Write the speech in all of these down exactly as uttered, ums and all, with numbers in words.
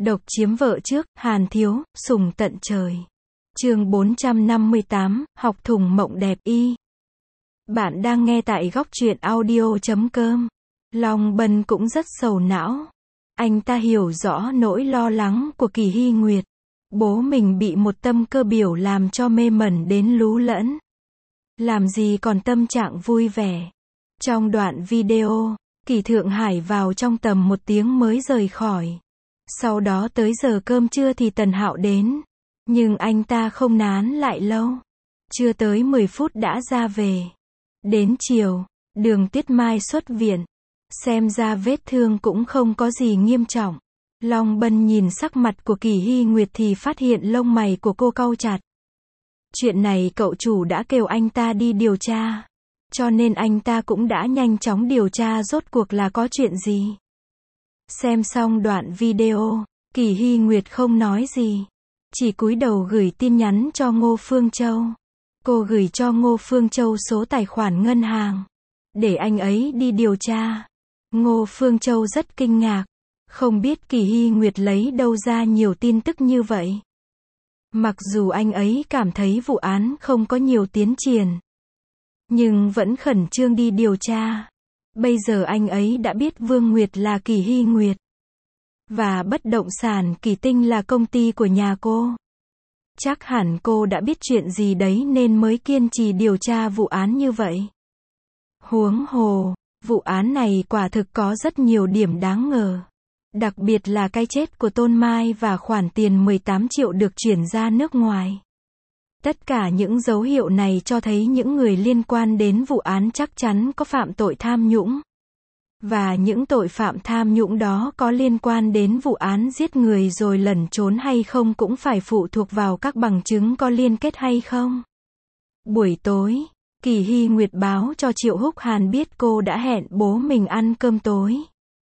Độc chiếm vợ trước, Hàn Thiếu, sùng tận trời. Chương bốn trăm năm mươi tám, học thùng mộng đẹp y. Bạn đang nghe tại góc truyện audio chấm com. Long Bân cũng rất sầu não. Anh ta hiểu rõ nỗi lo lắng của Kỳ Hy Nguyệt. Bố mình bị một tâm cơ biểu làm cho mê mẩn đến lú lẫn. Làm gì còn tâm trạng vui vẻ. Trong đoạn video, Kỳ Thượng Hải vào trong tầm một tiếng mới rời khỏi. Sau đó tới giờ cơm trưa thì Tần Hạo đến. Nhưng anh ta không nán lại lâu. Chưa tới mười phút đã ra về. Đến chiều, Đường Tuyết Mai xuất viện. Xem ra vết thương cũng không có gì nghiêm trọng. Long Bân nhìn sắc mặt của Kỳ Hy Nguyệt thì phát hiện lông mày của cô cau chặt. Chuyện này cậu chủ đã kêu anh ta đi điều tra. Cho nên anh ta cũng đã nhanh chóng điều tra rốt cuộc là có chuyện gì. Xem xong đoạn video, Kỳ Hy Nguyệt không nói gì. Chỉ cúi đầu gửi tin nhắn cho Ngô Phương Châu. Cô gửi cho Ngô Phương Châu số tài khoản ngân hàng. Để anh ấy đi điều tra. Ngô Phương Châu rất kinh ngạc. Không biết Kỳ Hy Nguyệt lấy đâu ra nhiều tin tức như vậy. Mặc dù anh ấy cảm thấy vụ án không có nhiều tiến triển. Nhưng vẫn khẩn trương đi điều tra. Bây giờ anh ấy đã biết Vương Nguyệt là Kỳ Hy Nguyệt. Và bất động sản Kỳ Tinh là công ty của nhà cô. Chắc hẳn cô đã biết chuyện gì đấy nên mới kiên trì điều tra vụ án như vậy. Huống hồ, vụ án này quả thực có rất nhiều điểm đáng ngờ. Đặc biệt là cái chết của Tôn Mai và khoản tiền mười tám triệu được chuyển ra nước ngoài. Tất cả những dấu hiệu này cho thấy những người liên quan đến vụ án chắc chắn có phạm tội tham nhũng. Và những tội phạm tham nhũng đó có liên quan đến vụ án giết người rồi lẩn trốn hay không cũng phải phụ thuộc vào các bằng chứng có liên kết hay không. Buổi tối, Kỳ Hy Nguyệt báo cho Triệu Húc Hàn biết cô đã hẹn bố mình ăn cơm tối.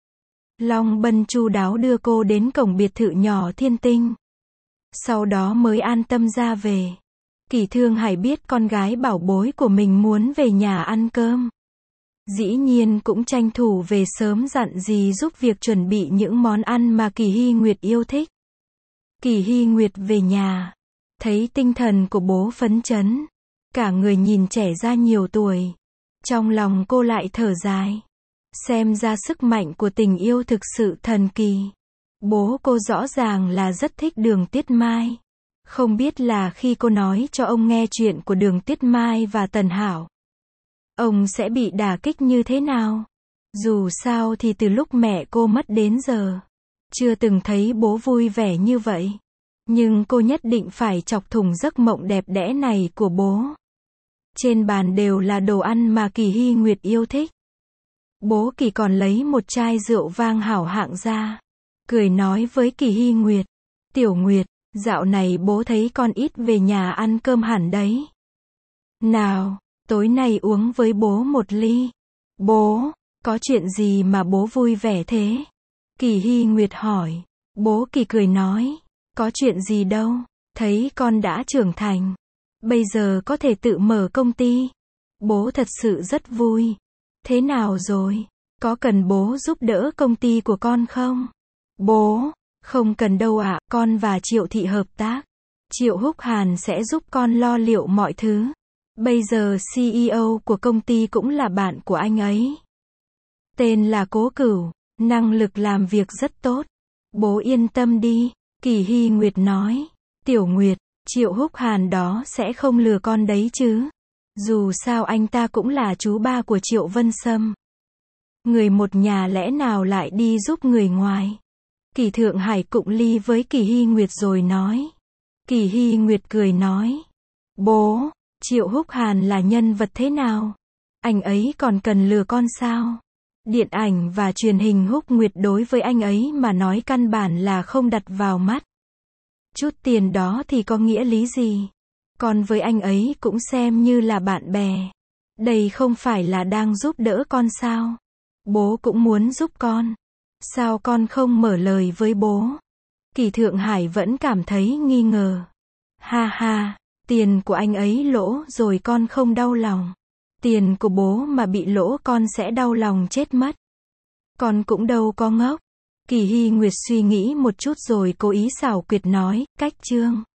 Long Bân chu đáo đưa cô đến cổng biệt thự nhỏ Thiên Tinh. Sau đó mới an tâm ra về. Kỳ Thương Hải biết con gái bảo bối của mình muốn về nhà ăn cơm. Dĩ nhiên cũng tranh thủ về sớm dặn dì giúp việc chuẩn bị những món ăn mà Kỳ Hy Nguyệt yêu thích. Kỳ Hy Nguyệt về nhà. Thấy tinh thần của bố phấn chấn. Cả người nhìn trẻ ra nhiều tuổi. Trong lòng cô lại thở dài. Xem ra sức mạnh của tình yêu thực sự thần kỳ. Bố cô rõ ràng là rất thích Đường Tuyết Mai. Không biết là khi cô nói cho ông nghe chuyện của Đường Tuyết Mai và Tần Hạo, ông sẽ bị đả kích như thế nào? Dù sao thì từ lúc mẹ cô mất đến giờ, chưa từng thấy bố vui vẻ như vậy. Nhưng cô nhất định phải chọc thủng giấc mộng đẹp đẽ này của bố. Trên bàn đều là đồ ăn mà Kỳ Hy Nguyệt yêu thích. Bố Kỳ còn lấy một chai rượu vang hảo hạng ra. Cười nói với Kỳ Hy Nguyệt. Tiểu Nguyệt, dạo này bố thấy con ít về nhà ăn cơm hẳn đấy. Nào, tối nay uống với bố một ly. Bố, có chuyện gì mà bố vui vẻ thế? Kỳ Hy Nguyệt hỏi. Bố Kỳ cười nói. Có chuyện gì đâu, thấy con đã trưởng thành. Bây giờ có thể tự mở công ty. Bố thật sự rất vui. Thế nào rồi? Có cần bố giúp đỡ công ty của con không? Bố, không cần đâu ạ, con và Triệu Thị hợp tác. Triệu Húc Hàn sẽ giúp con lo liệu mọi thứ. Bây giờ xê e ô của công ty cũng là bạn của anh ấy. Tên là Cố Cửu, năng lực làm việc rất tốt. Bố yên tâm đi, Kỳ Hy Nguyệt nói. Tiểu Nguyệt, Triệu Húc Hàn đó sẽ không lừa con đấy chứ. Dù sao anh ta cũng là chú ba của Triệu Vân Sâm. Người một nhà lẽ nào lại đi giúp người ngoài. Kỳ Thượng Hải cụng ly với Kỳ Hy Nguyệt rồi nói. Kỳ Hy Nguyệt cười nói. Bố, Triệu Húc Hàn là nhân vật thế nào? Anh ấy còn cần lừa con sao? Điện ảnh và truyền hình Húc Nguyệt đối với anh ấy mà nói căn bản là không đặt vào mắt. Chút tiền đó thì có nghĩa lý gì? Con với anh ấy cũng xem như là bạn bè. Đây không phải là đang giúp đỡ con sao? Bố cũng muốn giúp con. Sao con không mở lời với bố? Kỳ Thượng Hải vẫn cảm thấy nghi ngờ. Ha ha, tiền của anh ấy lỗ rồi con không đau lòng. Tiền của bố mà bị lỗ con sẽ đau lòng chết mất. Con cũng đâu có ngốc. Kỳ Hy Nguyệt suy nghĩ một chút rồi cố ý xảo quyệt nói, cách chương.